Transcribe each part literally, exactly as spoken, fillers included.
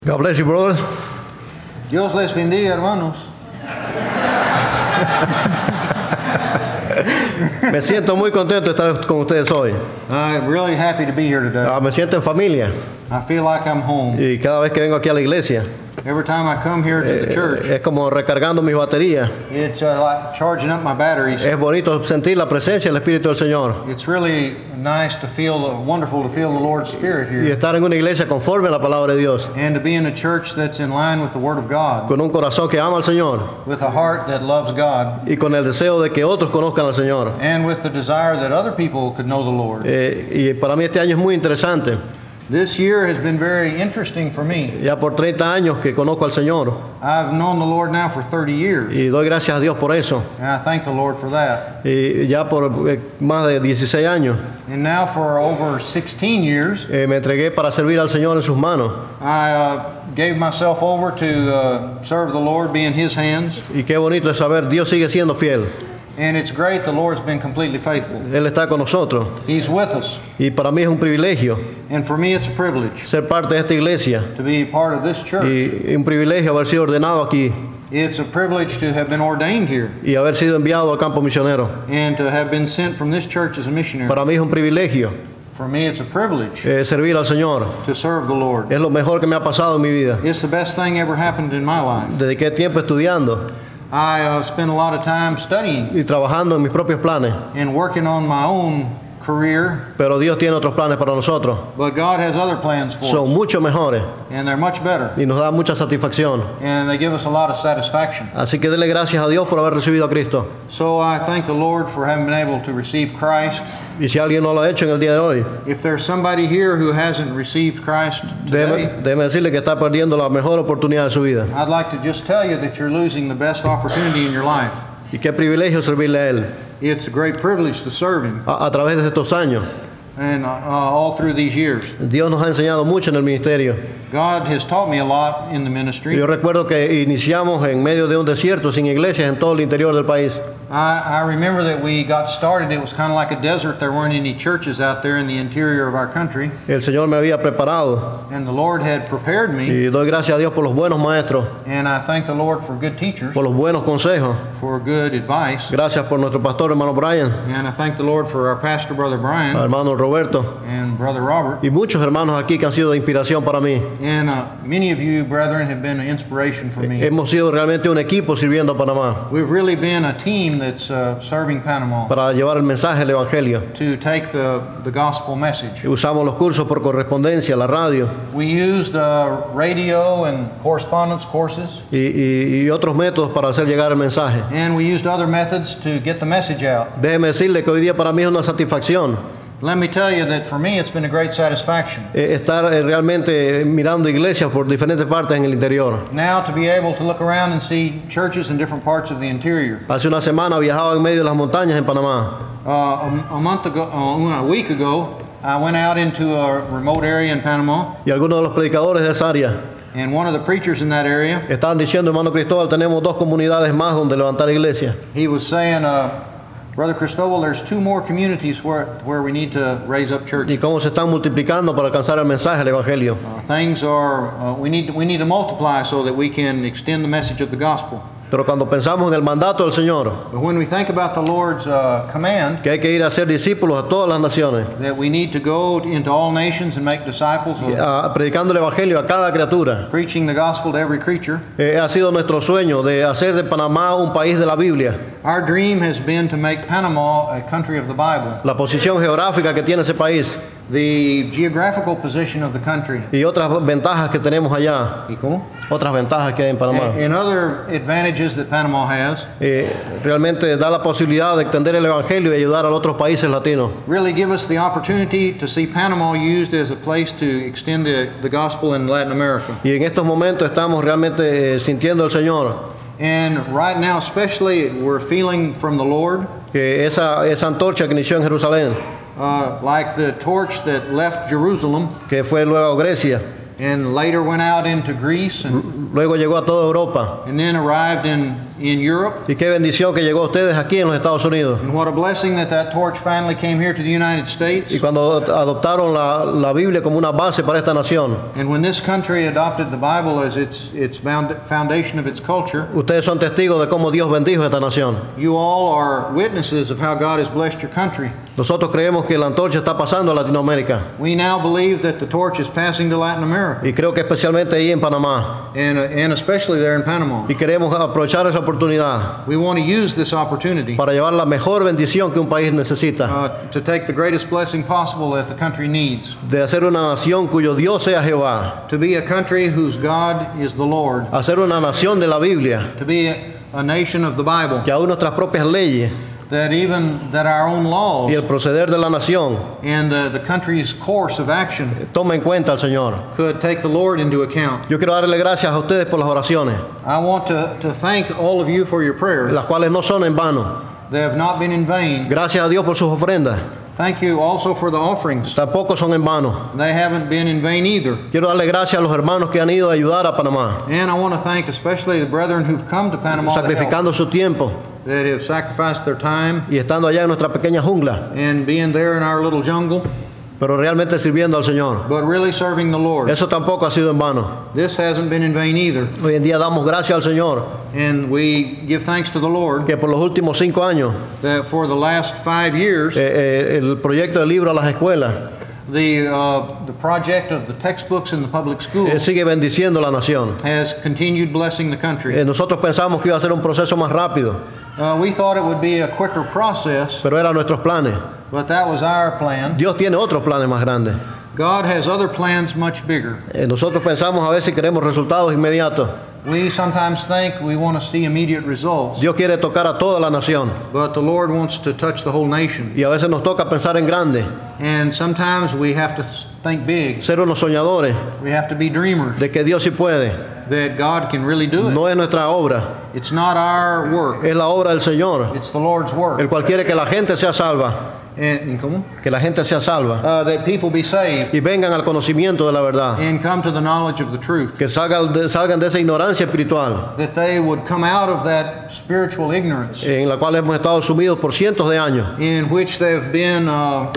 God bless you, brother. Dios les bendiga, hermanos. Me siento muy contento de estar con ustedes hoy. I'm really happy to be here today. Ah, me siento en familia I feel like I'm home. y cada vez que vengo aquí a la iglesia Every time I come here to the church, es como recargando mis baterías. it's uh, like charging up my batteries. Es bonito sentir la presencia del Espíritu del Señor It's really nice to feel, uh, wonderful to feel the Lord's Spirit y here. estar en una iglesia conforme a la palabra de Dios, And to be in a church that's in line with the Word of God, con un corazón que ama al Señor with a heart that loves God, y con el deseo de que otros conozcan al Señor. and with the desire that other people could know the Lord. Eh, y para mí este año es muy interesante. This year has been very interesting for me. Ya por treinta años que conozco al Señor I've known the Lord now for thirty years, y doy gracias a Dios por eso. and I thank the Lord for that. Y ya por eh, más de dieciséis años And now for over sixteen years, eh, me entregué para servir al Señor en sus manos. I uh, gave myself over to uh, serve the Lord, be in His hands. Y qué bonito es saber, Dios sigue siendo fiel. And it's great, the Lord's been completely faithful. Él está con nosotros. He's with us. Y para mí es un privilegio And for me, it's a privilege ser parte de esta iglesia. to be part of this church. Y un privilegio haber sido ordenado aquí It's a privilege to have been ordained here y haber sido enviado al campo misionero. and to have been sent from this church as a missionary. Para mí es un privilegio For me, it's a privilege eh, servir al Señor. to serve the Lord. Es lo mejor que me ha pasado en mi vida. It's the best thing ever happened in my life. Dediqué tiempo estudiando I uh, spent a lot of time studying y trabajando en mis propios planes. and working on my own career, Pero Dios tiene otros planes para nosotros. but God has other plans for Son us, mucho mejores and they're much better, y nos da mucha satisfacción. and they give us a lot of satisfaction. Así que dele gracias a Dios por haber recibido a Cristo. So I thank the Lord for having been able to receive Christ. Y si alguien no lo ha hecho en el día de hoy, If there's somebody here who hasn't received Christ déjeme, today, déjeme decirle que está perdiendo la mejor oportunidad de su vida. I'd like to just tell you that you're losing the best opportunity in your life. Y qué privilegio servirle a Él It's a great privilege to serve Him, a, a través de estos años. and uh, all through these years. Dios nos ha enseñado mucho en el ministerio. God has taught me a lot in the ministry. Yo recuerdo que iniciamos en medio de un desierto sin iglesias en todo el interior del país. I, I remember that we got started, it was kind of like a desert. There weren't any churches out there in the interior of our country. El Señor me había preparado And the Lord had prepared me, y doy gracias a Dios por los buenos maestros, and I thank the Lord for good teachers, por los buenos consejos. for good advice. Gracias por nuestro pastor hermano Brian, And I thank the Lord for our pastor, Brother Brian, al hermano Roberto and Brother Robert. y muchos hermanos aquí que han sido de inspiración para mí. And uh, many of you, brethren, have been an inspiration for me. Hemos sido realmente un equipo sirviendo a Panamá We've really been a team that's uh, serving Panama para llevar el mensaje del Evangelio. to take the, the gospel message. Y usamos los cursos por correspondencia, la radio We used uh, radio and correspondence courses, y, y- y otros métodos para hacer llegar el mensaje. and we used other methods to get the message out. Déjeme decirle que hoy día para mí es una satisfacción Let me tell you that for me it's been a great satisfaction eh, estar eh, realmente mirando iglesias por diferentes partes en el interior. now to be able to look around and see churches in different parts of the interior. Hace una semana viajaba en medio de las montañas en Panamá Uh, a, a month ago, uh, a week ago, I went out into a remote area in Panama, y algunos de los predicadores de esa área and one of the preachers in that area, estaban diciendo, hermano Cristóbal, tenemos dos comunidades más donde levantar iglesia. he was saying, uh, Brother Cristobal, there's two more communities where, where we need to raise up Y churches. cómo se están multiplicando para alcanzar el mensaje, el Evangelio. Uh, things are, uh, we need, we need to multiply so that we can extend the message of the gospel. Pero cuando pensamos en el mandato del Señor, But when we think about the Lord's uh, command, que hay que ir a ser discípulos a todas las naciones, that we need to go into all nations and make disciples, of a- predicando el Evangelio a cada criatura, preaching the gospel to every creature. eh, ha sido nuestro sueño de hacer de Panamá un país de la Biblia. Our dream has been to make Panama a country of the Bible. La posición geográfica que tiene ese país The geographical position of the country, y otras ventajas que tenemos allá, otras ventajas que hay en Panamá. and other advantages that Panama has, Eh, realmente da la posibilidad de extender el Evangelio y ayudar a los otros países latinos. really give us the opportunity to see Panama used as a place to extend the, the gospel in Latin America. Y en estos momentos estamos realmente eh, sintiendo el Señor And right now especially, we're feeling from the Lord que esa, esa antorcha que inició en Jerusalén, uh, like the torch that left Jerusalem que fue luego Grecia, and later went out into Greece and, luego llegó a toda Europa. and then arrived in, in Europe. Y qué bendición que llegó a ustedes aquí en los Estados Unidos. And what a blessing that that torch finally came here to the United States. Y cuando adoptaron la, la Biblia como una base para esta nación. And when this country adopted the Bible as its, its foundation of its culture, ustedes son testigos de cómo Dios bendijo esta nación. You all are witnesses of how God has blessed your country. Nosotros creemos que la antorcha está pasando a Latinoamérica. We now believe that the torch is passing to Latin America. Y creo que especialmente ahí en Panamá. And, uh, and especially there in Panama. Y queremos aprovechar esa oportunidad. We want to use this opportunity. Para llevar la mejor bendición que un país necesita. Uh, to take the greatest blessing possible that the country needs. De hacer una nación cuyo Dios sea Jehová. To be a country whose God is the Lord. Hacer una nación de la Biblia. To be a, a nation of the Bible. Que aún nuestras propias leyes. That even that our own laws y el proceder de la nación and uh, the country's course of action toma en cuenta al Señor. Could take the Lord into account. Yo quiero darle gracias a ustedes por las oraciones. I want to, to thank all of you for your prayers. Las cuales no son en vano. They have not been in vain. Gracias a Dios por sus ofrendas. Thank you also for the offerings. Tampoco son en vano. They haven't been in vain either. Quiero darle gracias a los hermanos que han ido a ayudar a Panamá. And I want to thank especially the brethren who've come to Panama sacrificando su tiempo. That have sacrificed their time. Y estando allá en nuestra pequeña jungla. And being there in our little jungle. Pero realmente sirviendo al Señor. But really serving the Lord. Eso tampoco ha sido en vano. This hasn't been in vain either. Hoy en día damos gracias al Señor. And we give thanks to the Lord. Que por los últimos cinco años. That for the last five years. Eh, eh, el proyecto de libro a las escuelas. The, uh, the project of the textbooks in the public schools eh, sigue bendiciendo la nación. Has continued blessing the country. Eh, nosotros pensamos que iba a ser un proceso más rápido. Uh, we thought it would be a quicker process. Pero eran nuestros planes. But that was our plan. Dios tiene otros planes más grandes. God has other plans much bigger. Eh, nosotros pensamos a veces queremos resultados inmediatos. We sometimes think we want to see immediate results. Dios quiere tocar a toda la nación. But the Lord wants to touch the whole nation. Y a veces nos toca pensar en grande. And sometimes we have to think big. Ser unos soñadores. We have to be dreamers. De que Dios sí puede. That God can really do it. No es nuestra obra. It's not our work. Es la obra del Señor. It's the Lord's work. El cual quiere que la gente sea salva. And, ¿cómo? Que la gente sea salva. Uh, that people be saved. Y vengan al conocimiento de la verdad. And come to the knowledge of the truth. Que salgan de, salgan de esa ignorancia espiritual. That they would come out of that spiritual ignorance. En la cual hemos estado sumidos por cientos de años. In which they have been uh,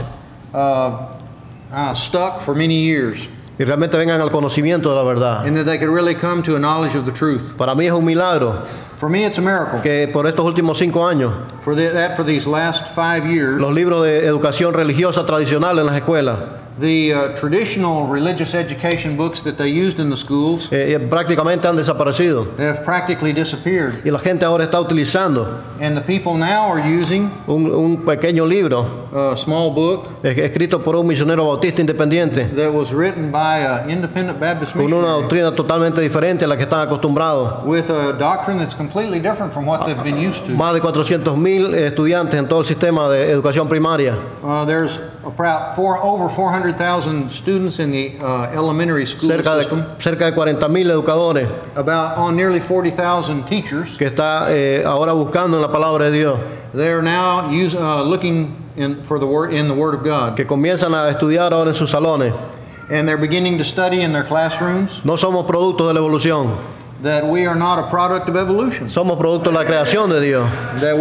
uh, uh, stuck for many years. Y realmente vengan al conocimiento de la verdad. And that they could really come to a knowledge of the truth. Para mí es un milagro. For me, it's a miracle. Que por estos últimos cinco años. For the, that for these last five years. Los libros de educación religiosa tradicional en las escuelas. The uh, traditional religious education books that they used in the schools eh, prácticamente han desaparecido. Have practically disappeared. Y la gente ahora está utilizando and the people now are using un, un pequeño libro, a small book, escrito por un misionero bautista independiente, that was written by an independent Baptist missionary, con una doctrina totalmente diferente a la que están acostumbrados. With a doctrine that's completely different from what they've been used to. Más de cuatrocientos mil estudiantes en todo el sistema de educación primaria. Uh, there's about four, over four hundred thousand students in the uh, elementary school cerca system. De, cerca de cuarenta mil educadores. About on nearly forty thousand teachers. Que está eh, ahora buscando en la palabra de Dios. They are now use, uh, looking in, for the word in the Word of God. Que comienzan a estudiar ahora en sus salones. And they're beginning to study in their classrooms. No somos productos de la evolución. That we are not a product of evolution. Somos producto de la creación de Dios. That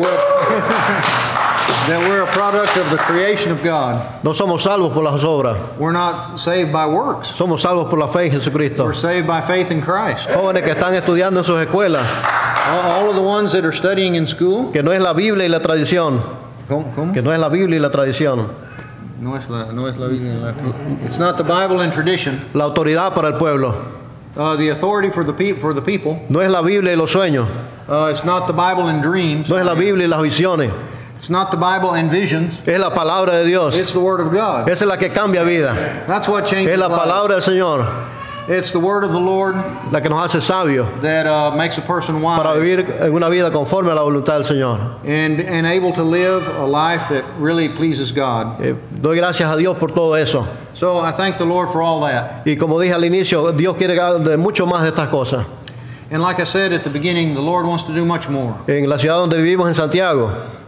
we're That we're a product of the creation of God. No somos salvos por las obras. We're not saved by works. Somos salvos por la fe en Jesucristo. We're saved by faith in Christ. Jóvenes que están estudiando en sus escuelas. All of the ones that are studying in school. Que no es la Biblia y la tradición. ¿Cómo? ¿Cómo? Que no es la Biblia y la tradición. No es la, no es la Biblia y la tradición. It's not the Bible and tradition. La autoridad para el pueblo. Uh, the authority for the, pe for the people. No es la Biblia y los sueños. Uh, it's not the Bible and dreams. No es la Biblia y las visiones. It's not the Bible and visions. Es la palabra de Dios. It's the Word of God. Esa es la que cambia vida. That's what changes Es la palabra lives. del Señor. It's the Word of the Lord. La que nos hace sabios. That uh, makes a person wise. Para vivir en una vida conforme a la voluntad del Señor. And, and able to live a life that really pleases God. Eh, doy gracias a Dios por todo eso. So I thank the Lord for all that. Y como dije al inicio, Dios quiere de mucho más de estas cosas. And like I said at the beginning, the Lord wants to do much more. En la ciudad donde vivimos en Santiago.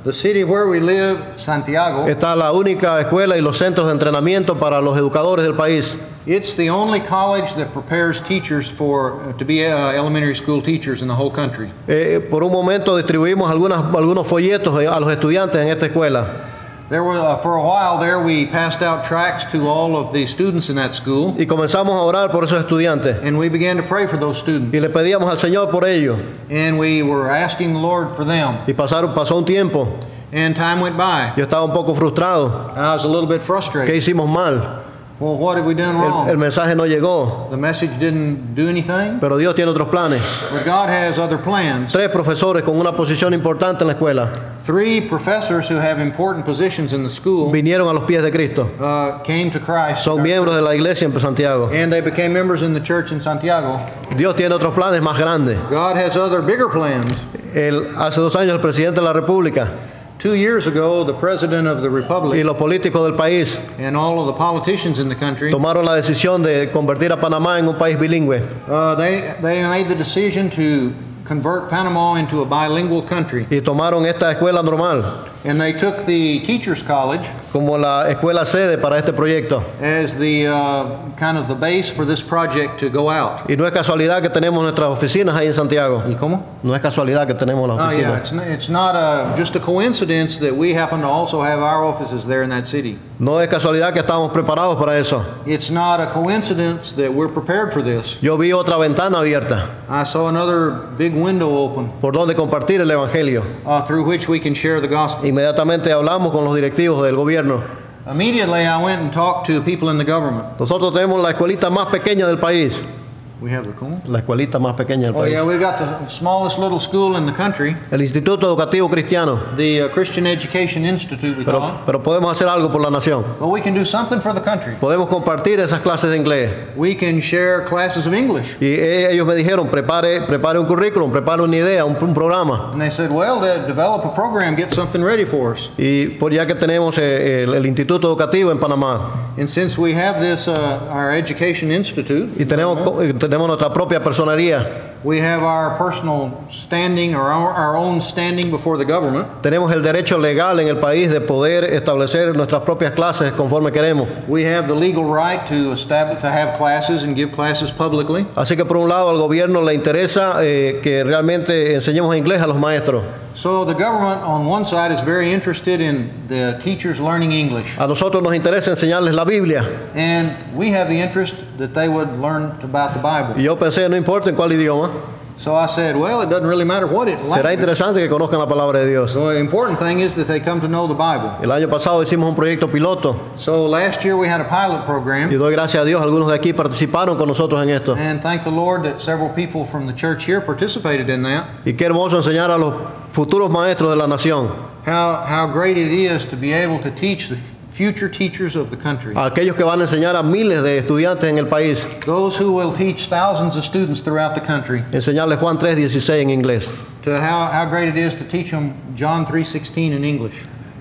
The city where we live, Santiago, está la única escuela y los centros de entrenamiento para los educadores del país. it's the only college that prepares teachers for uh, to be uh, elementary school teachers in the whole country. Eh, por un momento distribuimos algunas, algunos folletos a los estudiantes en esta escuela. There were, uh, for a while there, we passed out tracts to all of the students in that school, Y comenzamos a orar por esos estudiantes. and we began to pray for those students. Y le pedíamos al Señor por ellos. And we were asking the Lord for them. Y pasaron, pasó un tiempo. And time went by. Yo estaba un poco frustrado. I was a little bit ¿Qué frustrated. hicimos mal? Well, what have we done El, el wrong? mensaje no llegó. The message didn't do anything, Pero Dios tiene otros planes. but God has other plans. Tres profesores con una posición importante en la escuela Three professors who have important positions in the school vinieron a los pies de Cristo. uh, came to Christ, Son miembros de la iglesia en Santiago. and they became members in the church in Santiago. Dios tiene otros planes más grandes. God has other bigger plans. El, hace dos años el presidente de la República Two years ago, the president of the y republic los políticos del país and all of the politicians in the country, tomaron la decisión de convertir a Panamá en un país bilingüe. uh, they, they made the decision to convert Panama into a bilingual country. Y tomaron esta escuela normal And they took the Teachers College como la escuela sede para este proyecto. as the uh, kind of the base for this project to go out. Y no es casualidad que tenemos nuestras oficinas ahí en Santiago. ¿Y cómo? No es casualidad que tenemos las Oh, yeah, oficinas. it's not, it's not a, just a coincidence that we happen to also have our offices there in that city. No es casualidad que estamos preparados para eso. It's not a coincidence that we're prepared for this. Yo vi otra ventana abierta I saw another big window open por donde compartir el evangelio. uh, through which we can share the gospel. Inmediatamente hablamos con los directivos del gobierno. Immediately, I went and talked to people in the government. Nosotros tenemos la escuelita más pequeña del país. We have the ¿cómo? La escuelita más pequeña del Oh, país. yeah, we got the smallest little school in the country, El Instituto Educativo Cristiano. the uh, Christian Education Institute, we call Pero, it. pero podemos hacer algo por la nación. But we can do something for the country. Podemos compartir esas clases de inglés. We can share classes of English. Y eh, ellos me dijeron, prepare, prepare un currículum, prepare una idea, un, un programa. And they said, well, to develop a program, get something ready for us. Y por ya que tenemos eh, el, el Instituto Educativo en Panamá And since we have this, uh, our Education Institute, y tenemos, co- eh, tenemos nuestra propia personería, we have our personal standing or our, our own standing before the government. tenemos el derecho legal en el país de poder establecer nuestras propias clases conforme queremos. We have the legal right to establish, to have classes and give classes publicly. Así que por un lado al gobierno le interesa eh, que realmente enseñemos inglés a los maestros. So the government on one side is very interested in the teachers learning English. A nosotros nos interesa enseñarles la Biblia. And we have the interest that they would learn about the Bible. Y yo pensé, no importa en cuál idioma, So I said, well, it doesn't really matter what it será like. interesante que conozcan la palabra de Dios. So the important thing is that they come to know the Bible. El año pasado hicimos un proyecto piloto So last year we had a pilot y program. doy gracias a Dios, algunos de aquí participaron con nosotros en esto. And thank the Lord that several people from the church here participated in that. Y qué hermoso enseñar a los futuros maestros de la nación, How, how great it is to be able to teach the future teachers of the country. a aquellos que van a enseñar a miles de estudiantes en el país, Those who will teach thousands of students throughout the country. enseñarles Juan tres dieciséis en inglés. To how, how great it is to teach them John three sixteen in English.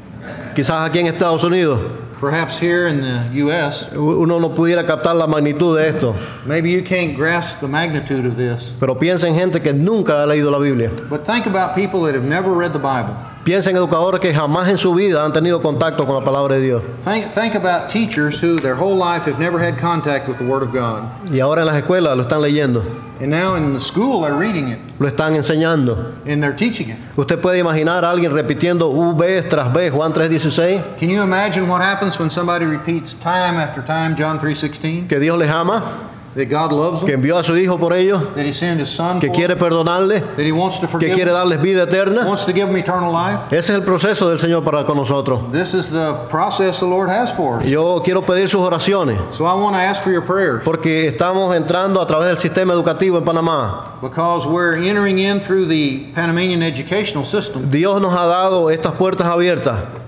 Quizás aquí en Estados Unidos Perhaps here in the U S, uno no pudiera captar la magnitud de esto, maybe you can't grasp the magnitude of this. pero piensa en gente que nunca ha leído la Biblia. But think about people that have never read the Bible. Piensa en educadores que jamás en su vida han tenido contacto con la palabra de Dios. Think, think about teachers who their whole life have never had contact with the Word of God. Y ahora en las escuelas lo están leyendo, And now in the school they're reading it lo están enseñando. and they're teaching it. Usted puede imaginar a alguien repitiendo U vez tras vez Juan tres dieciséis, Can you imagine what happens when somebody repeats time after time John three sixteen? que Dios les ama, That God loves que them, envió a su Hijo por ellos, that He sent His Son que for quiere them, perdonarles, that He wants to que forgive quiere them, darles vida eterna. wants to give them eternal life. Ese es el proceso del Señor para con nosotros. This is the process the Lord has for us. Yo quiero pedir sus oraciones, So I want to ask for your prayers porque estamos entrando a través del sistema educativo en Panamá. because we're entering in through the Panamanian educational system. Dios nos ha dado estas puertas abiertas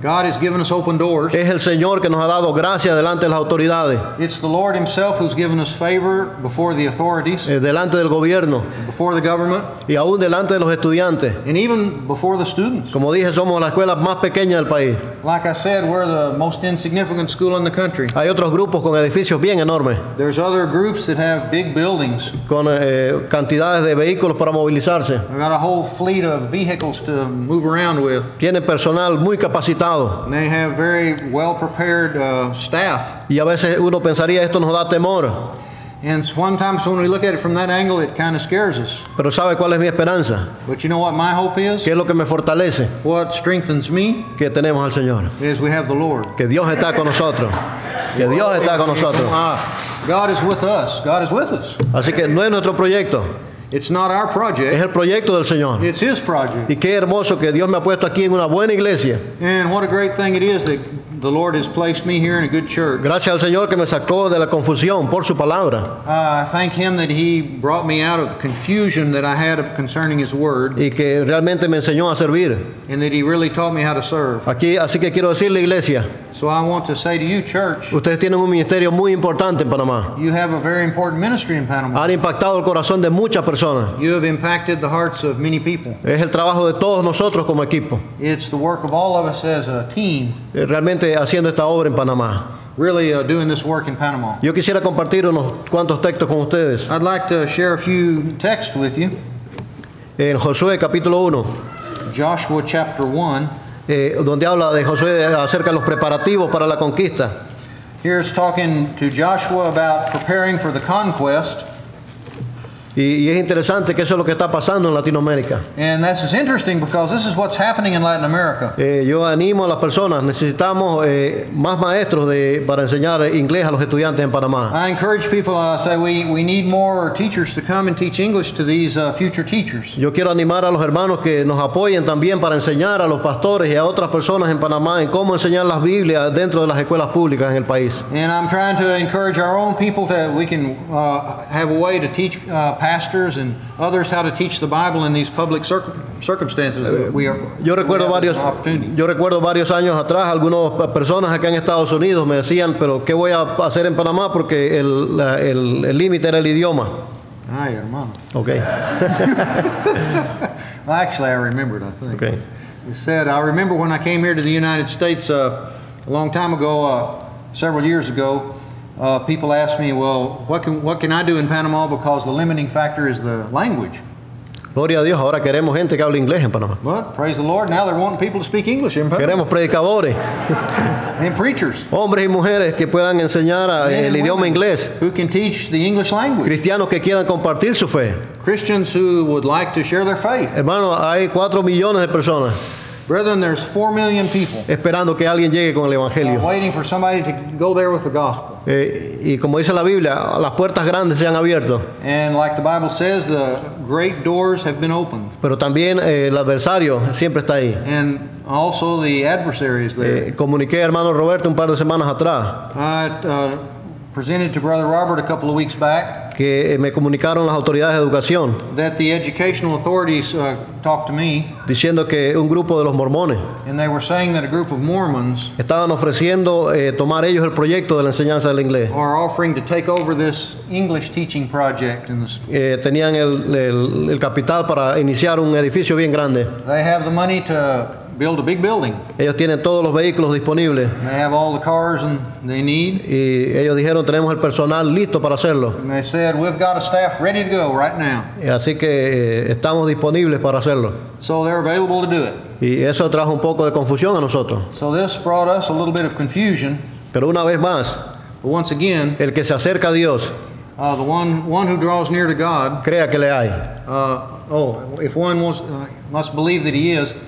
God has given us open doors. Es el Señor que nos ha dado gracia delante de las autoridades, It's the Lord Himself who's given us favor before the authorities, eh, delante del gobierno before the government, y aún delante de los estudiantes. and even before the students. Como dije, somos la escuela más pequeña del país. Like I said, we're the most insignificant school in the country. Hay otros grupos con edificios bien enormes, There's other groups that have big buildings. con eh, cantidades de vehículos para movilizarse. They've got a whole fleet of vehicles to move around with. Tienen personal muy capacitado. And they have very well-prepared uh, staff. Y a veces uno pensaría, esto nos da temor. And sometimes when we look at it from that angle, it kind of scares us. Pero ¿sabe cuál es mi esperanza? But you know what my hope is? ¿Qué es lo que me fortalece? What strengthens me Que tenemos al Señor. is we have the Lord. Que Dios está con nosotros. Que Dios está con nosotros. Uh, God is with us. God is with us. Así que no es nuestro proyecto, It's not our es project. el proyecto del Señor. It's His project. Y qué hermoso que Dios me ha puesto aquí en una buena iglesia. And what a great thing it is that the Lord has placed me here in a good church. Gracias al Señor que me sacó de la confusión por su palabra. Uh, I thank Him that He brought me out of the confusion that I had concerning His Word, Y que realmente me enseñó a servir. and that He really taught me how to serve. Aquí, así que quiero decirle, iglesia, So I want to say to you, church, ustedes tienen un ministerio muy importante en Panamá. you have a very important ministry in Panama. Han impactado el corazón de muchas personas. You have impacted the hearts of many people. Es el trabajo de todos nosotros como equipo, It's the work of all of us as a team, eh, realmente haciendo esta obra en Panamá. really uh, doing this work in Panama. Yo quisiera compartir unos cuantos textos con ustedes. I'd like to share a few texts with you. En Josué capítulo uno, Joshua chapter one. eh, donde habla de Josué acerca de los preparativos para la conquista. Here's talking to Joshua about preparing for the conquest. Y, y es interesante que eso es lo que está pasando en Latinoamérica. And this is interesting because this is what's happening in Latin America. Eh, yo animo a las personas, necesitamos eh, más maestros de, para enseñar inglés a los estudiantes en Panamá. I encourage people, I say we, we need more teachers to come and teach English to these uh, future teachers. Yo quiero animar a los hermanos que nos apoyen también para enseñar a los pastores y a otras personas en Panamá en cómo enseñar las Biblias dentro de las escuelas públicas en el país. And I'm trying to encourage our own people to, we can uh, have a way to teach uh, pastors and others how to teach the Bible in these public circum circumstances. We are, Yo recuerdo we have varios, this opportunity. yo recuerdo varios años atrás, algunas personas acá en Estados Unidos me decían, pero ¿qué voy a hacer en Panamá? Porque el la- el- el límite era el idioma. Ay, hermano. Okay. Actually, I remembered, I think. Okay. It said, I remember when I came here to the United States uh, a long time ago, uh, several years ago, uh, people asked me, well, what can, what can I do in Panama because the limiting factor is the language. Gloria a Dios, ahora queremos gente que hable inglés en Panamá. But praise the Lord, now they're wanting people to speak English in Panama. Queremos predicadores, And preachers. hombres y mujeres que puedan enseñar a- Men el and idioma women inglés, who can teach the English language. cristianos que quieran compartir su fe. Christians who would like to share their faith. Hermano, hay cuatro millones de personas Brethren, there's four million people esperando que alguien llegue con el uh, Evangelio. waiting for somebody to go there with the gospel. Eh, y como dice la Biblia, las puertas grandes se han abierto, And like the Bible says, the great doors have been opened. pero también eh, el adversario siempre está ahí. And also the adversary is there. Eh, comuniqué a hermano Roberto un par de semanas atrás I uh, presented to Brother Robert a couple of weeks back que eh, me comunicaron las autoridades de educación that the educational authorities uh, talked to me, diciendo que un grupo de los mormones and they were saying that a group of Mormons estaban ofreciendo eh, tomar ellos el proyecto de la enseñanza del inglés. are offering to take over this English teaching project in this. Eh, tenían el, el- el capital para iniciar un edificio bien grande. They have the money to build a big building. Ellos tienen todos los vehículos disponibles They have all the cars and they need. y ellos dijeron tenemos el personal listo para hacerlo. And they said, we've got a staff ready to go right now. Y así que eh, estamos disponibles para hacerlo. So they're available to do it. Y eso trajo un poco de confusión a nosotros. So this brought us a little bit of confusion. Pero una vez más, But once again, el que se acerca a Dios, uh, the one, one who draws near to God, crea que le hay. uh, oh, if one wants, uh, must believe that he is.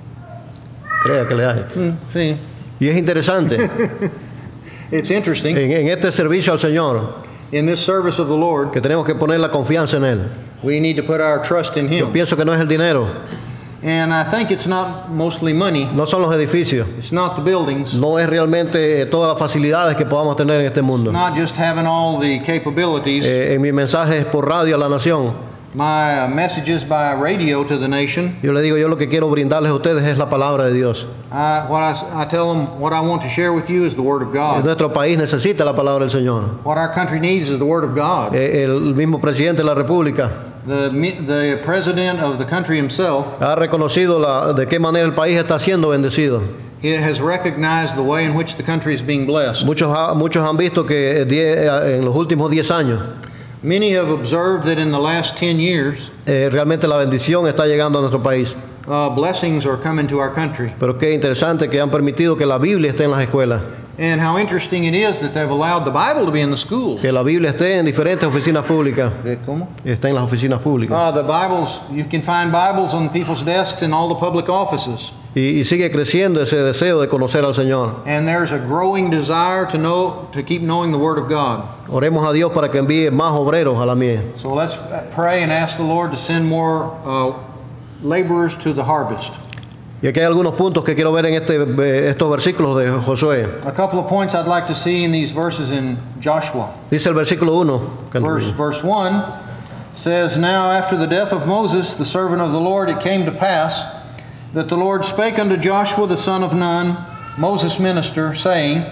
Crea que le hay. Hmm, see, Y es interesante, it's interesting en, en este servicio al Señor, in this service of the Lord, que tenemos que poner la confianza en Él. we need to put our trust in Yo Him. pienso que no es el dinero, And I think it's not mostly money. no son los edificios, It's not the buildings. no es realmente eh, todas las facilidades que podamos tener en este mundo. Not just having all the capabilities. Eh, en mi mensaje por radio a la nación, my uh, messages by radio to the nation, Yo le digo, yo lo que quiero brindarles a ustedes es la palabra de Dios. I, what I, I tell them, what I want to share with you is the Word of God. Nuestro país necesita la palabra del Señor. What our country needs is the Word of God. Eh, El mismo presidente de la República The, the president of the country himself ha reconocido la, de qué manera el país está siendo bendecido. he has recognized the way in which the country is being blessed. Muchos, ha- muchos han visto que die- en los últimos diez años Many have observed that in the last ten years, eh, realmente la bendición está llegando a nuestro país. uh, blessings are coming to our country. Pero qué interesante que han permitido que la Biblia esté en las escuelas, And how interesting it is that they've allowed the Bible to be in the schools. que la Biblia esté en diferentes oficinas públicas, Eh, ¿Cómo? está en las oficinas públicas. Uh, the Bibles, you can find Bibles on people's desks in all the public offices. Y, y sigue creciendo ese deseo de conocer al Señor. And there's a growing desire to know, to keep knowing the Word of God. Oremos a Dios para que envíe más obreros a la mies. So let's pray and ask the Lord to send more uh, laborers to the harvest. Y aquí hay algunos puntos que quiero ver en este, eh, estos versículos de Josué. A couple of points I'd like to see in these verses in Joshua. Dice el versículo uno. Verse, verse one says, Now after the death of Moses, the servant of the Lord, it came to pass that the Lord spake unto Joshua the son of Nun, Moses' minister, saying,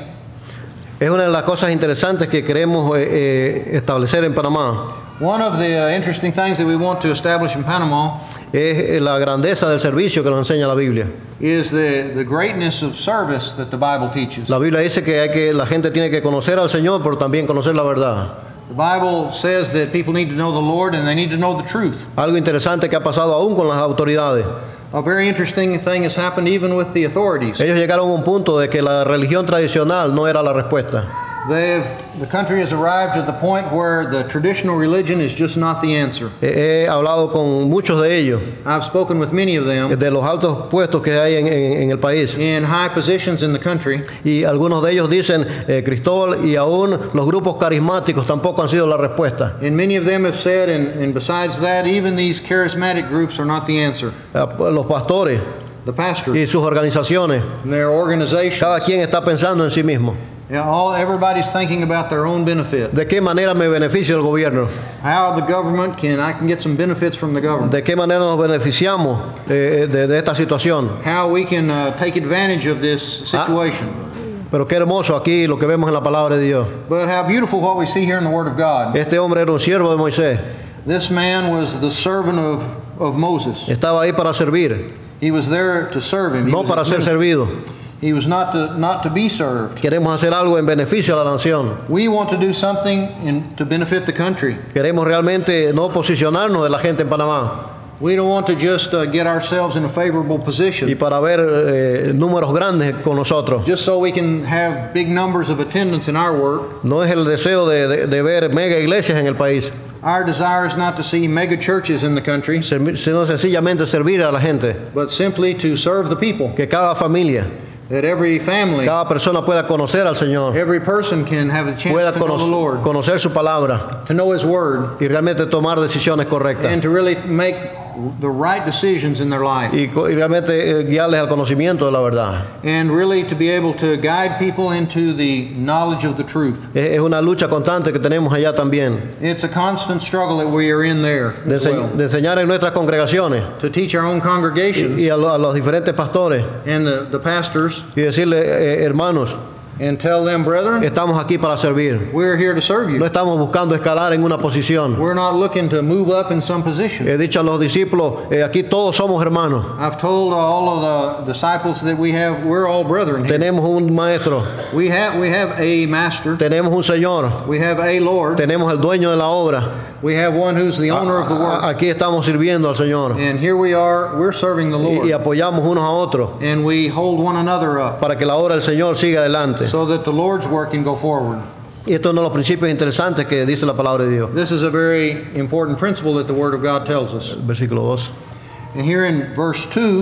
Es una de las cosas interesantes que queremos eh, eh, establecer en Panamá. one of the uh, interesting things that we want to establish in Panama Es la grandeza del servicio que nos enseña la Biblia. is the, the greatness of service that the Bible teaches. La Biblia dice que, hay que la gente tiene que conocer al Señor, pero también conocer la verdad. The Bible says that people need to know the Lord and they need to know the truth. Algo interesante que ha pasado aún con las autoridades. A very interesting thing has happened even with the authorities. Ellos llegaron a un punto de que la religión tradicional no era la respuesta. They've, the country has arrived at the point where the traditional religion is just not the answer. He he hablado con muchos de ellos, I've spoken with many of them de los altos puestos que hay en, en- en el país. in high positions in the country, Y algunos de ellos dicen, eh, Cristóbal, y aún los grupos carismáticos tampoco han sido la respuesta. and many of them have said, and, and besides that, even these charismatic groups are not the answer. Eh, Los pastores The pastors y sus organizaciones, and their organizations, cada quien está pensando en sí mismo. yeah, all everybody's thinking about their own benefit. ¿De qué manera me beneficia el gobierno? How the government can I can get some benefits from the government. ¿De qué manera nos beneficiamos eh, de, de esta situación? How we can uh, take advantage of this situation. Pero qué hermoso aquí lo que vemos en la palabra de Dios. But how beautiful what we see here in the Word of God. Este hombre era un siervo de Moisés. This man was the servant of, of Moses. Estaba ahí para servir, He was there to serve him. He no was para his ser minister. servido. He was not to, not to be served. Queremos hacer algo en beneficio a la nación. We want to do something in, to benefit the country. Queremos realmente no posicionarnos de la gente en Panamá We don't want to just uh, get ourselves in a favorable y position para ver eh, números grandes con nosotros. just so we can have big numbers of attendance in our work. No es el deseo de, de- de ver mega iglesias en el país, Our desire is not to see mega churches in the country, servi- sino sencillamente servir a la gente. but simply to serve the people. Que cada familia, That every family, cada persona pueda conocer al Señor, every person can have a chance pueda to know the cono- Lord, conocer su palabra to know His Word, y realmente tomar decisiones correctas. and to really make the right decisions in their life. Y, co- y realmente eh, guiarles al conocimiento de la verdad. And really to be able to guide people into the knowledge of the truth. Es, es una lucha constante que tenemos allá también, It's a constant struggle that we are in there de, as ense- well. de enseñar en nuestras congregaciones To teach our own congregations y a, lo- a los diferentes pastores and the, the pastors y decirle, eh, hermanos, and tell them, brethren, estamos aquí para servir. we're here to serve No you. estamos buscando escalar en una posición. We're not looking to move up in some position. He dicho a los discípulos, eh, aquí todos somos hermanos. I've told all of the disciples that we have, we're all brethren here. Tenemos un maestro, We have, we have a master, tenemos un Señor, we have a Lord, tenemos el dueño de la obra. we have one who's the owner of the work. A- Aquí estamos sirviendo al Señor And here we are, we're serving the y, y Lord. apoyamos unos a otros And we hold one another up para que la obra del Señor siga adelante. so that the Lord's work can go forward. Y esto es uno de los principios interesantes que dice la palabra de Dios. This is a very important principle that the Word of God tells us. Versículo dos. And here in verse two,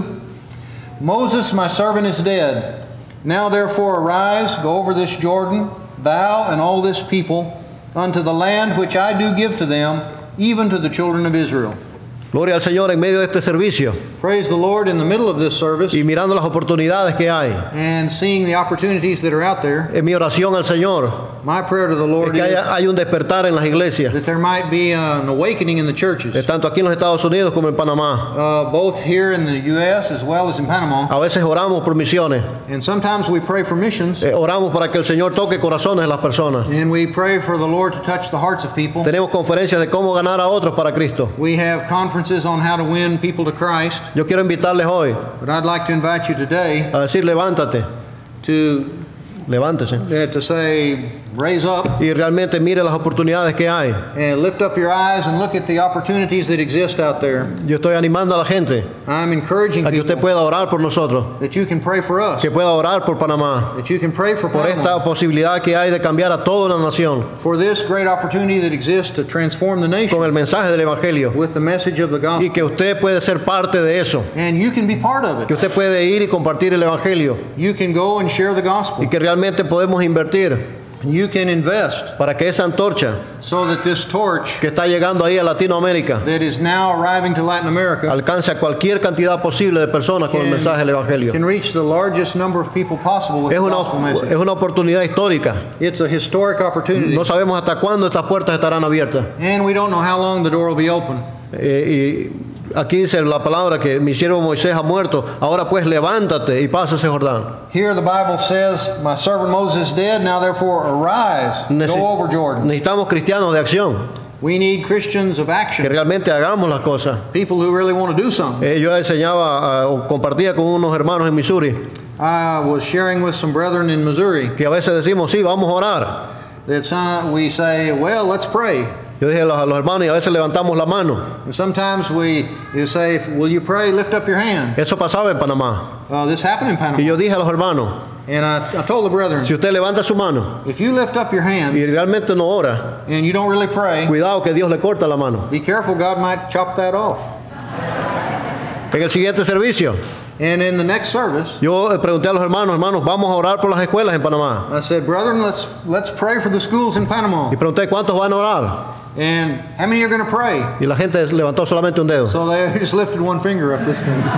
Moses, my servant, is dead. Now therefore arise, go over this Jordan, thou and all this people, unto the land which I do give to them, even to the children of Israel. Gloria al Señor en medio de este servicio Praise the Lord in the middle of this service y mirando las oportunidades que hay. and seeing the opportunities that are out there. En mi oración al Señor My prayer to the es Lord que is haya, hay un despertar en las iglesias, that there might be an awakening in the eh, churches, tanto aquí en los Estados Unidos como en Panamá. uh, both here in the U S as well as in Panama. A veces oramos por misiones, And sometimes we pray for missions, eh, oramos para que el Señor toque corazones de las personas. and we pray for the Lord to touch the hearts of people. Tenemos conferencias de cómo ganar a otros para Cristo. We have conferences on how to win people to Christ, Yo quiero invitarles hoy but I'd like to invite you today a decir levántate, to, levántese uh, to say, raise up y realmente mire las oportunidades que hay. and lift up your eyes and look at the opportunities that exist out there. Yo estoy animando a la gente I'm encouraging a que usted people pueda orar por nosotros, that you can pray for us, que pueda orar por Panamá, that you can pray for por esta Panama, posibilidad que hay de cambiar a toda una nación for this great opportunity that exists to transform the con nation el mensaje del Evangelio, with the message of the y gospel. que usted puede ser parte de eso, And you can be part of que it. usted puede ir y compartir el Evangelio, You can go and share the gospel. y que realmente podemos invertir You can invest para que esa antorcha so that this torch que está llegando ahí a Latinoamérica that is now arriving to Latin America alcance a cualquier cantidad posible de personas con el mensaje del Evangelio. can reach the largest number of people possible with Es the una, gospel message. es una oportunidad histórica. It's a historic opportunity, No sabemos hasta cuándo estas puertas estarán abiertas. and we don't know how long the door will be open. Eh, y aquí dice la palabra que mi siervo Moisés ha muerto. Ahora pues levántate y pasa ese Jordán. Here the Bible says, my servant Moses is dead, now therefore arise, Nece- go over Jordan. Necesitamos cristianos de acción, We need Christians of que action, realmente hagamos las cosas. people who really want to do something. Eh, yo enseñaba ah, o compartía con unos hermanos en Missouri I was sharing with some brethren in Missouri que a veces decimos, sí, vamos a orar. that some, we say, well, let's pray. Yo dije a los, a los hermanos y a veces levantamos la mano. And sometimes we you say, will you pray? Lift up your hand. Eso pasaba en Panamá. Uh, this happened in Y Panama. yo dije a los hermanos, And I, I told the brethren, si usted levanta su mano if you lift up your hand y realmente no ora, and you don't really pray, cuidado que Dios le corta la mano. be careful, God might chop that off. En el siguiente servicio, And in the next service, yo eh, pregunté a los hermanos, hermanos, vamos a orar por las escuelas en Panamá. I said, brethren, let's let's pray for the schools in Panama. Y pregunté, ¿cuántos van a orar? And how many are going to pray? Y la gente levantó solamente un dedo. So they just lifted one finger up this time.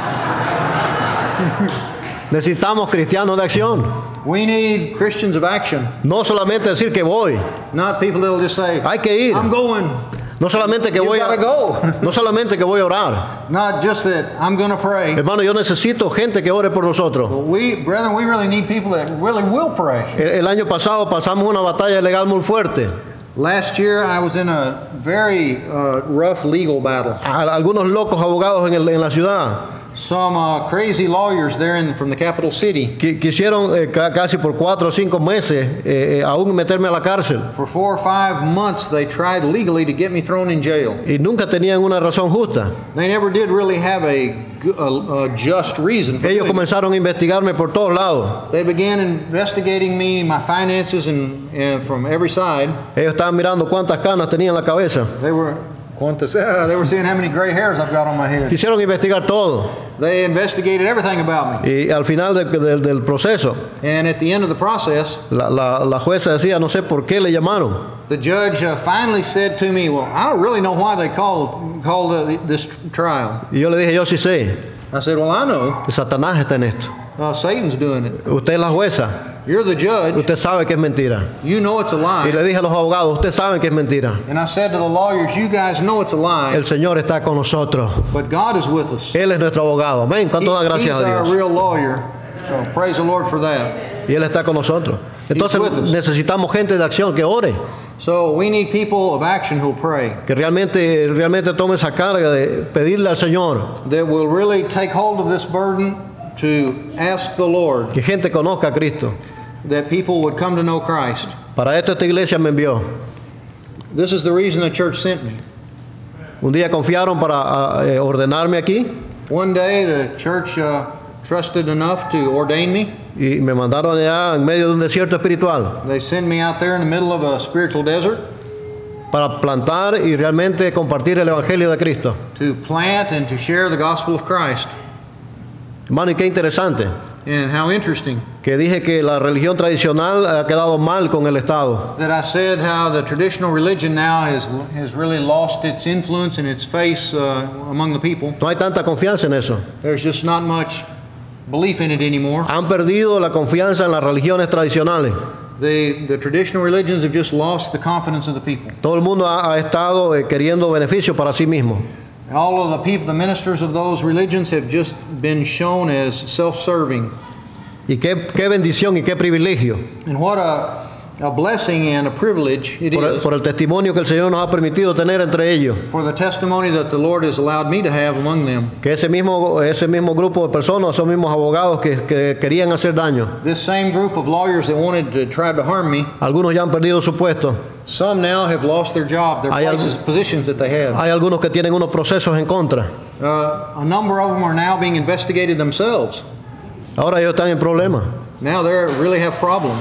Necesitamos cristianos de acción. We need Christians of action, No solamente decir que voy, not people that'll just say, hay que ir. I'm going. No solamente que You voy a, gotta go. no solamente que voy a orar. Not just that I'm going to pray. Hermano, yo necesito gente que ore por nosotros. But we, brethren, we really need people that really will pray. El, el año pasado pasamos una batalla legal muy fuerte. Last year, I was in a very uh, rough legal battle. A- algunos locos abogados en, el- en la ciudad Some uh, crazy lawyers there in, from the capital city. qui- quisieron eh, ca- casi por cuatro o cinco meses eh, eh, aún meterme a la cárcel. For four or five months, they tried legally to get me thrown in jail. Y nunca tenían una razón justa. They never did really have a, gu- a, a just reason for Ellos doing it. comenzaron a investigarme por todos lados. They began investigating me, my finances, and, and from every side. Ellos estaban mirando cuántas canas tenía en la cabeza. They were, cuantas, they were seeing how many gray hairs I've got on my head. Quisieron investigar todo. They investigated everything about me. Y al final de- de- del proceso, And at the end of the process, la, la- la jueza decía, no sé por qué le llamaron. the judge uh, finally said to me, well, I don't really know why they called, called uh, this trial. Y yo le dije, yo sí sé, I said, well, I know. que Satanás está en esto. Uh, Satan's doing it. Usted es la jueza, You're the judge. usted sabe que es mentira. You know it's a Y lie. le dije a los abogados, ustedes saben que es mentira. And I said to the lawyers, you guys know it's a lie, El Señor está con nosotros. but God is with us. Él es nuestro abogado. Amén. ¿Cuánto da He- gracias He's a our Dios? real lawyer. So praise the Lord for that. Y Él está con nosotros. Entonces with us. necesitamos gente de acción que ore, So we need people of action who'll pray, que realmente, realmente tome esa carga de pedirle al Señor that will really take hold of this burden to ask the Lord que gente conozca a Cristo. that people would come to know Christ. Para esto esta iglesia me envió. This is the reason the church sent me. Un día confiaron para ah, eh, ordenarme aquí One day the church uh, trusted enough to ordain me. y me mandaron allá en medio de un desierto espiritual They sent me out there in the middle of a spiritual desert para plantar y realmente compartir el Evangelio de Cristo. to plant and to share the gospel of Christ. Hermano, y qué interesante. And how interesting que dije que la religión tradicional ha quedado mal con el Estado. that I said how the traditional religion now has, has really lost its influence and its face uh, among the people. No hay tanta confianza en eso. There's just not much belief in it anymore. Han perdido la confianza en las religiones tradicionales. The, the traditional religions have just lost the confidence of the people. Todo el mundo ha, ha estado eh, queriendo beneficio para sí mismo. All of the people, the ministers of those religions have just been shown as self-serving. Y qué, qué bendición y qué privilegio And what a, a blessing and a privilege it por el, is por el testimonio que el Señor nos ha permitido tener entre ellos. for the testimony that the Lord has allowed me to have among them. Que ese mismo, ese mismo grupo de personas, esos mismos abogados que, que querían hacer daño, This same group of lawyers that wanted to try to harm me, algunos ya han perdido su puesto. some now have lost their job, their Hay places, algo- positions that they had. Hay algunos que tienen unos procesos en contra. Uh, a number of them are now being investigated themselves. Ahora ellos están en problemas. Now they really have problems.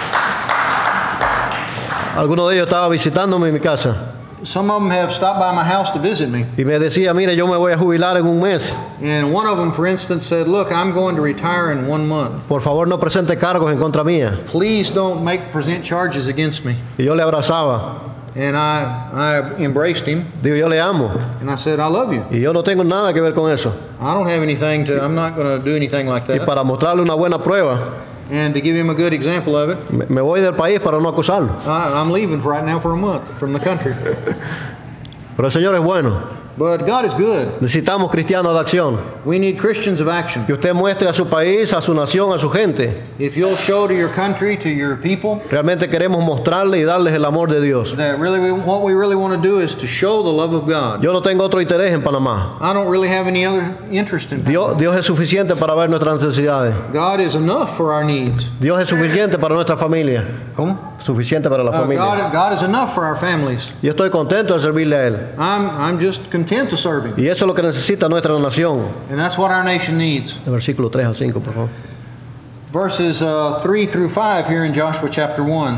Algunos de ellos estaban visitándome en mi casa Some of them have stopped by my house to visit me. y me decía, mire, yo me voy a jubilar en un mes. And one of them, for instance, said, look, I'm going to retire in one month. Por favor, no presente cargos en contra mía. Please don't make present charges against me. Y yo le abrazaba. And I, I embraced him, Digo, yo le amo. and I said, I love you. Y yo no tengo nada que ver con eso. I don't have anything to, I'm not going to do anything like Y that. para mostrarle una buena prueba, And to give him a good example of it, me, me voy del país para no acusarlo. I, I'm leaving right now for a month from the country. Pero el Señor es bueno. But God is good. Necesitamos cristianos de acción. We need Christians of action. Que usted muestre a su país, a su nación, a su gente. If you'll show to your country, to your people, Realmente queremos mostrarle y darles el amor de Dios. that really we, what we really want to do is to show the love of God. Yo no tengo otro interés en Panamá. I don't really have any other interest in Dios, Dios es suficiente para ver nuestras necesidades. God is enough for our needs. Dios es suficiente para nuestra familia. ¿Cómo? Suficiente para la Uh, familia. God, God is enough for our families. Yo estoy contento de servirle a Él. I'm, I'm just content to serve Him. Y eso es lo que necesita nuestra nación. And that's what our nation needs. El versículo tres al cinco, por favor. Verses uh, three through five here in Joshua chapter one.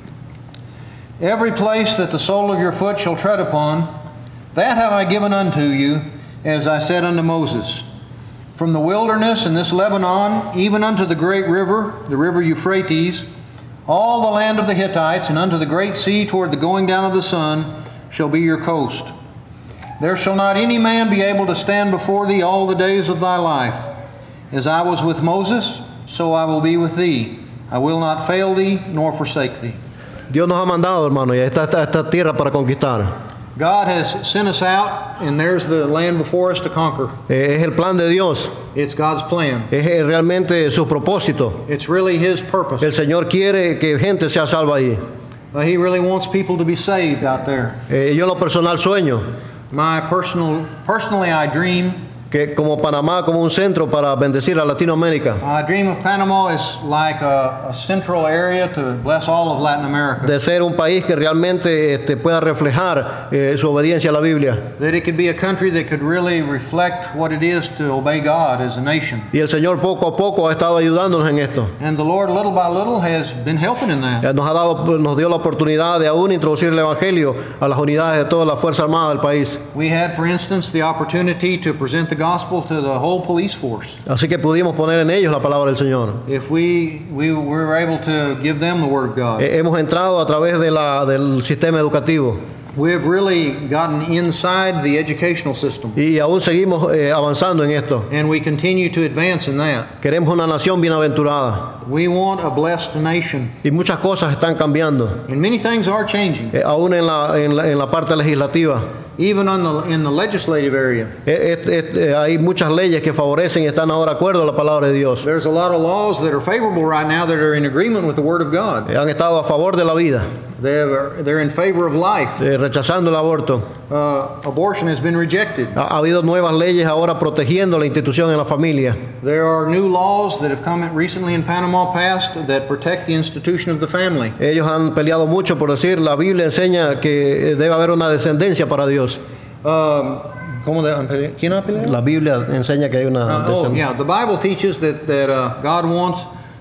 Every place that the sole of your foot shall tread upon, that have I given unto you, as I said unto Moses. From the wilderness and this Lebanon, even unto the great river, the river Euphrates, all the land of the Hittites, and unto the great sea toward the going down of the sun, shall be your coast. There shall not any man be able to stand before thee all the days of thy life. As I was with Moses, so I will be with thee. I will not fail thee, nor forsake thee. Dios nos ha mandado, hermano, y esta, esta, esta tierra para conquistar. God has sent us out, and there's the land before us to conquer. Eh, es el plan de Dios. It's God's plan. Es eh, realmente su propósito. It's really His purpose. El Señor quiere que gente sea salva ahí. Uh, he really wants people to be saved out there. Eh, yo en lo personal sueño My personal, personally, I dream. que como Panamá, como un centro para bendecir a Latinoamérica, I dream of Panama as like a, a central area to bless all of Latin America. de ser un país que realmente este, pueda reflejar eh, su obediencia a la Biblia. That it could be a country that could really reflect what it is to obey God as a nation. Y el Señor poco a poco ha estado ayudándonos en esto. And the Lord, little by little, has been helping in that. Eh, Nos, ha dado, nos dio la oportunidad de aún introducir el Evangelio a las unidades de toda la Fuerza Armada del país. We had, for instance, the opportunity to present the gospel to the whole police force. Así que pudimos poner en ellos la palabra del Señor. If we, we were able to give them the Word of God. Eh, hemos entrado a través de la, del sistema educativo We have really gotten inside the educational system. y aún seguimos eh, avanzando en esto. And we continue to advance in that. Queremos una nación bienaventurada We want a blessed nation. y muchas cosas están cambiando, And many things are changing, eh, aún en la, en, la, en la parte legislativa. even on the, in the legislative area. Eh, eh, eh, hay muchas leyes que favorecen y están ahora de acuerdo a la palabra de Dios. There's a lot of laws that are favorable right now that are in agreement with the Word of God. Eh, han estado a favor de la vida, They have, they're in favor of life. eh, rechazando el aborto. Uh, abortion has been rejected. Ha, ha habido nuevas leyes ahora protegiendo la institución en la familia. There are new laws that have come in recently in Panama passed that protect the institution of the family. Ellos han peleado mucho por decir, la Biblia enseña que debe haber una descendencia para Dios. Um, ¿cómo de- ¿Quién ha peleado? La Biblia enseña que hay una Uh, oh, descendencia. yeah. The Bible teaches that, that uh, God wants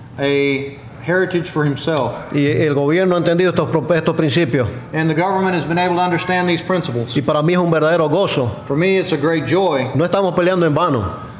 a heritage for Himself. Y el gobierno ha entendido estos, pro- estos principios. And the government has been able to understand these principles. Y para mí es un verdadero gozo. For me, it's a great joy. No estamos peleando en vano.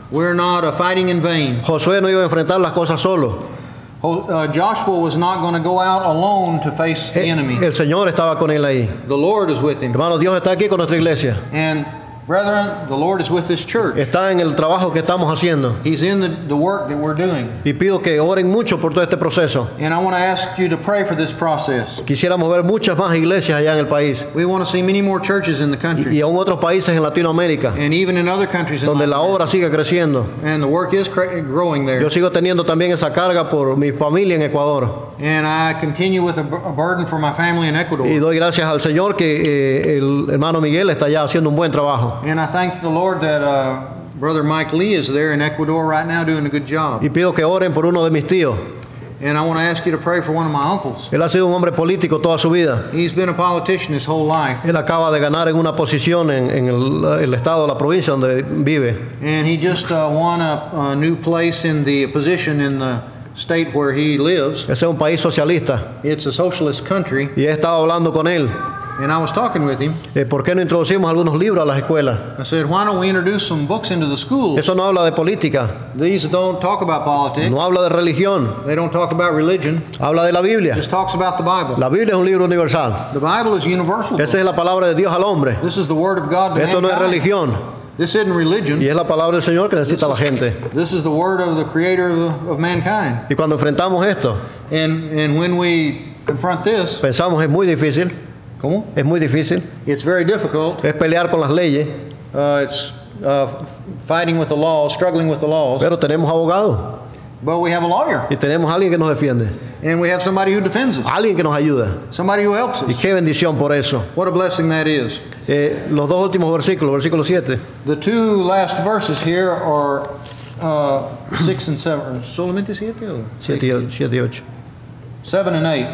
We're not uh, fighting in vain. Josué no iba a enfrentar las cosas solo. Ho- uh, Joshua was not going to go out alone to face the enemy. El Señor estaba con él ahí. The Lord is with him. Hermano, Dios está aquí con nuestra iglesia. And brethren, the Lord is with this church. Está en el trabajo que estamos haciendo. He's in the, the work that we're doing. Y pido que oren mucho por todo este proceso. And I want to ask you to pray for this process. Quisiéramos ver muchas más iglesias allá en el país. We want to see many more churches in the Y, country. y aún otros países en Latinoamérica, And even in other countries in donde la Latin obra sigue creciendo. America. And the work is cra- growing there. Yo sigo teniendo también esa carga por mi familia en Ecuador. And I continue with a, bur- a burden for my family in Ecuador. Y doy gracias al Señor que eh, el hermano Miguel está allá haciendo un buen trabajo. And I thank the Lord that uh, Brother Mike Lee is there in Ecuador right now doing a good job. Y pido que oren por uno de mis tíos. And I want to ask you to pray for one of my uncles. Él ha sido un hombre político toda su vida. He's been a politician his whole life. Él acaba de ganar en una posición en, en el, el estado, la provincia donde vive. And he just uh, won a, a new place in the position in the state where he lives. Ese es un país socialista. It's a socialist country. Y he estado hablando con él. And I was talking with him. Eh, ¿Por qué no introducimos algunos libros a las escuelas? I said, why don't we introduce some books into the schools? Eso no habla de política, These don't talk about politics. no habla de religión, They don't talk about religion. habla de la Biblia. It just talks about the Bible. La Biblia es un libro universal. The Bible is universal. Esa es la palabra de Dios al hombre. This is the word of God to Esto no es mankind. religión. This isn't religion. Y es la palabra del Señor que necesita la gente. This is the word of the creator of, the, of mankind. Y cuando enfrentamos esto, And, and when we confront this, pensamos es muy difícil, ¿cómo? es muy difícil, It's very difficult. es pelear con las leyes, Uh, it's uh, fighting with the laws, struggling with the laws. pero tenemos abogados But we have a lawyer. y tenemos alguien que nos defiende, And we have somebody who defends us. alguien que nos ayuda. Somebody who helps Y us. qué bendición por eso. What a blessing that is. Eh, los dos últimos versículos, versículo siete. The two last verses here are uh, six and seven. Solamente siete o? siete y ocho. Seven and eight.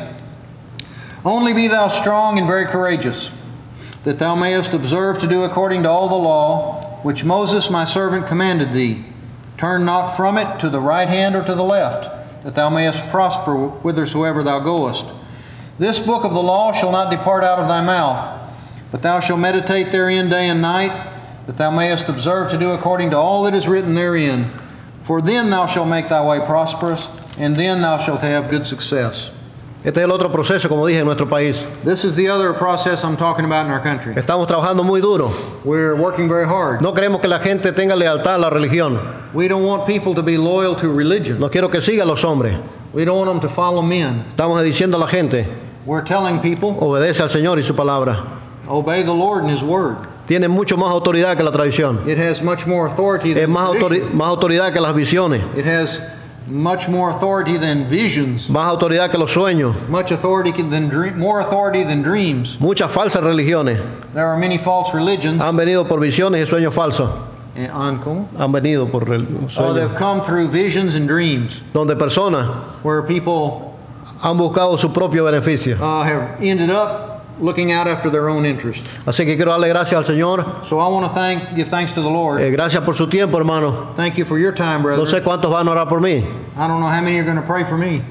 Only be thou strong and very courageous, that thou mayest observe to do according to all the law which Moses my servant commanded thee. Turn not from it to the right hand or to the left, that thou mayest prosper whithersoever thou goest. This book of the law shall not depart out of thy mouth, but thou shalt meditate therein day and night, that thou mayest observe to do according to all that is written therein. For then thou shalt make thy way prosperous, and then thou shalt have good success. Este es el otro proceso, como dije, en nuestro país. This is the other process I'm talking about in our country. Estamos trabajando muy duro. We're working very hard. No queremos que la gente tenga lealtad a la religión. We don't want people to be loyal to religion. No quiero que sigan los hombres. We don't want them to follow men. Estamos diciendo a la gente, We're telling people, obedece al Señor y su palabra. obey the Lord and His Word. Tiene mucho más autoridad que la tradición. It has much more authority Es than más, autori- tradition. más autoridad que las visiones. It has much more authority than visions. Más autoridad que los sueños. Much authority than dream, more authority than dreams. Muchas falsas religiones There are many false religions. han venido por visiones y sueños falsos. And on ¿cómo? Han venido por rel- Oh, they've sueños. come through visions and dreams Donde personas where people han buscado su propio beneficio. uh, have ended up looking out after their own interest. Así que quiero darle gracias al Señor. So I want to thank, give thanks to the Lord. Eh, gracias por su tiempo, hermano. Thank you for your time, brother. No sé cuántos van a orar por mí. I don't know how many are going to pray for me.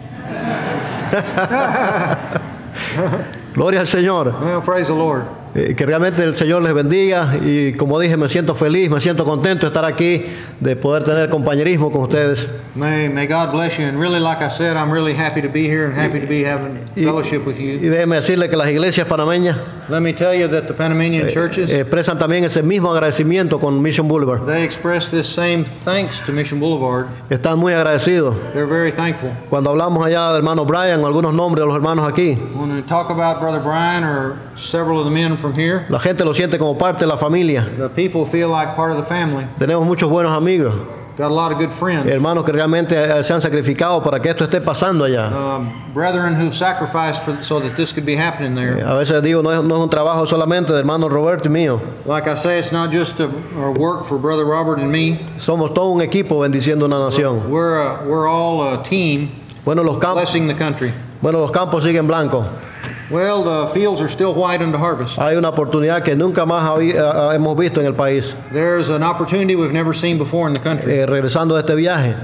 Gloria al Señor. Well, praise the Lord. Eh, que realmente el Señor les bendiga y como dije, me siento feliz, me siento contento de estar aquí, de poder tener compañerismo con ustedes. May, may God bless you. And really, like I said, I'm really happy to be here and happy to be having Y, fellowship with y you. déjeme decirle que las iglesias panameñas Let me tell you that the Panamanian churches, eh, expresan también ese mismo agradecimiento con Mission Boulevard. they express this same thanks to Mission Boulevard. Están muy agradecidos. They're very thankful. Cuando hablamos allá del hermano Brian o algunos nombres de los hermanos aquí, When we talk about Brother Brian or several of the men from here, la gente lo siente como parte de la familia. the people feel like part of the family. Tenemos muchos buenos amigos, Got a lot of good friends. hermanos que realmente eh, se han sacrificado para que esto esté pasando allá. Um, brethren who've sacrificed for, so that this could be happening there. A veces digo, no es, no es un trabajo solamente de hermano Roberto y mío. Like I say, it's not just a, a work for Brother Robert and me. Somos todo un equipo bendiciendo una nación. We're, a, we're all a team Bueno, los campos, blessing the country. bueno, los campos siguen blancos. Well, the fields are still white unto harvest. Hay una oportunidad que nunca más habí- eh, hemos visto en el país. There's an opportunity we've never seen before in the country. Eh, regresando de este viaje,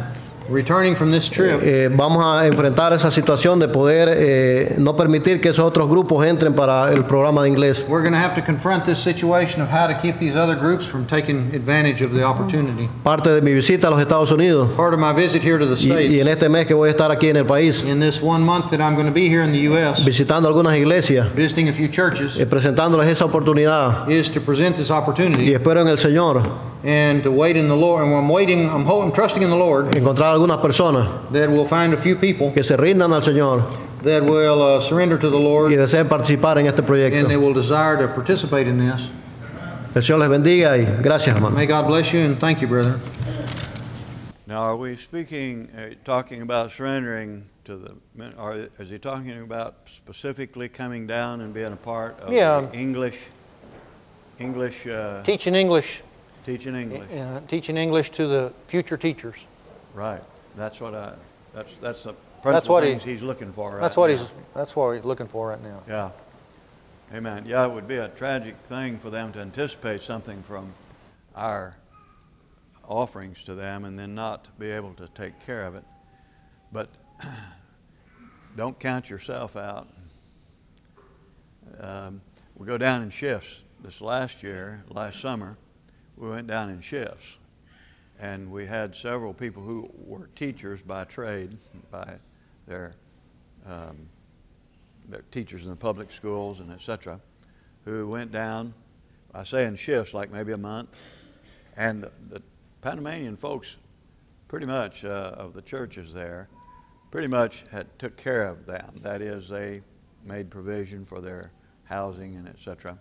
returning from this trip, eh, vamos a enfrentar esa situación de poder eh, no permitir que esos otros grupos entren para el programa de inglés. we're going to have to confront this situation of how to keep these other groups from taking advantage of the opportunity. Parte de mi visita a los Estados Unidos Part of my visit here to the y, y States, en este mes que voy a estar aquí en el país, in this one month that I'm going to be here in the U S, visitando algunas iglesias, visiting a few churches, eh, presentándoles esa oportunidad is to present this y opportunity espero en el Señor and to wait in the Lord. And I'm waiting, I'm hoping, trusting in the Lord encontrar algunas personas that we'll find a few people que se rindan al Señor that will uh, surrender to the y Lord deseen participar en este and proyecto. they will desire to participate in this. El Señor les bendiga y gracias, hermano. May God bless you and thank you, brother. Now, are we speaking, uh, talking about surrendering to the, min- or is he talking about specifically coming down and being a part of Yeah. the English, English, uh, Teaching English, teaching English? uh, teaching English to the future teachers. Right. That's what I, that's, that's the That's principal what he- things he's looking for right That's what now. he's, that's what he's looking for right now. Yeah. Amen. Yeah, it would be a tragic thing for them to anticipate something from our offerings to them and then not be able to take care of it. But don't count yourself out. Um, we go down in shifts. This last year, last summer, we went down in shifts. And we had several people who were teachers by trade, by their um, they're teachers in the public schools and et cetera, who went down, I say in shifts, like maybe a month, and the, the Panamanian folks, pretty much uh, of the churches there, pretty much had took care of them. That is, they made provision for their housing and et cetera.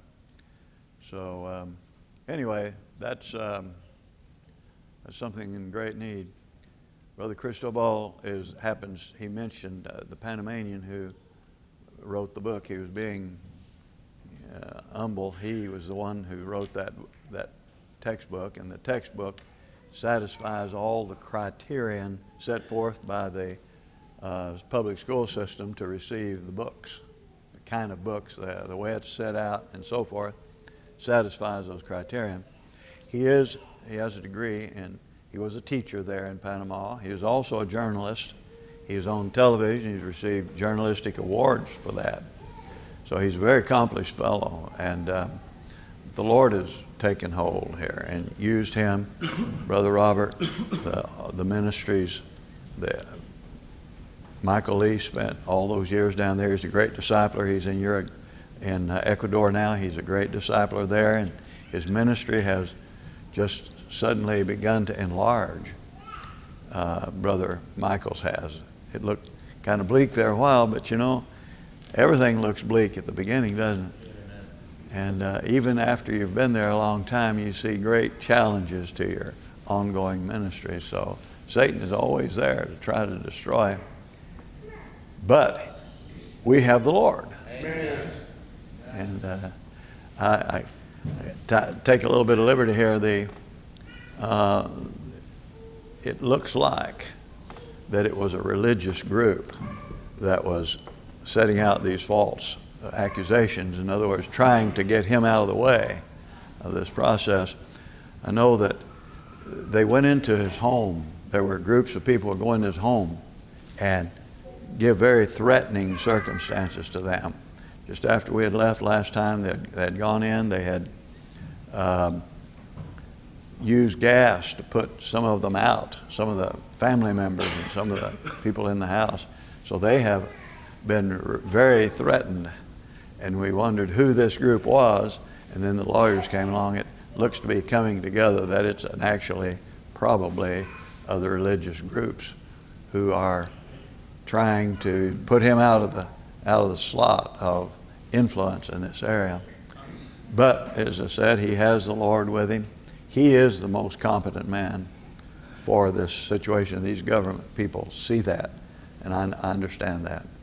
So um, anyway, that's um, that's something in great need. Brother Cristobal is happens. He mentioned uh, the Panamanian who wrote the book. He was being uh, humble. He was the one who wrote that that textbook, and the textbook satisfies all the criterion set forth by the uh, public school system to receive the books. The kind of books, the, the way it's set out, and so forth, satisfies those criterion. He is. He has a degree, and he was a teacher there in Panama. He was also a journalist. He was on television. He's received journalistic awards for that. So he's a very accomplished fellow, and um, the Lord has taken hold here and used him. Brother Robert, the, the ministries, the, Michael Lee spent all those years down there. He's a great discipler. He's in Europe, in uh, Ecuador now. He's a great discipler there, and his ministry has just suddenly begun to enlarge. Uh, Brother Michaels has. It looked kind of bleak there a while, but you know, everything looks bleak at the beginning, doesn't it? And uh, even after you've been there a long time, you see great challenges to your ongoing ministry. So Satan is always there to try to destroy. But we have the Lord. Amen. And uh, I, I t- take a little bit of liberty here. The uh, it looks like that it was a religious group that was setting out these false accusations. In other words, trying to get him out of the way of this process. I know that they went into his home. There were groups of people who would go into his home and give very threatening circumstances to them. Just after we had left last time, they had, they had gone in, they had um, used gas to put some of them out, some of the family members and some of the people in the house. So they have been very threatened, and we wondered who this group was, and then the lawyers came along. It looks to be coming together that it's an actually probably other religious groups who are trying to put him out of the out of the slot of influence in this area. But as I said, he has the Lord with him. He is the most competent man for this situation. These government people see that, and I, I understand that.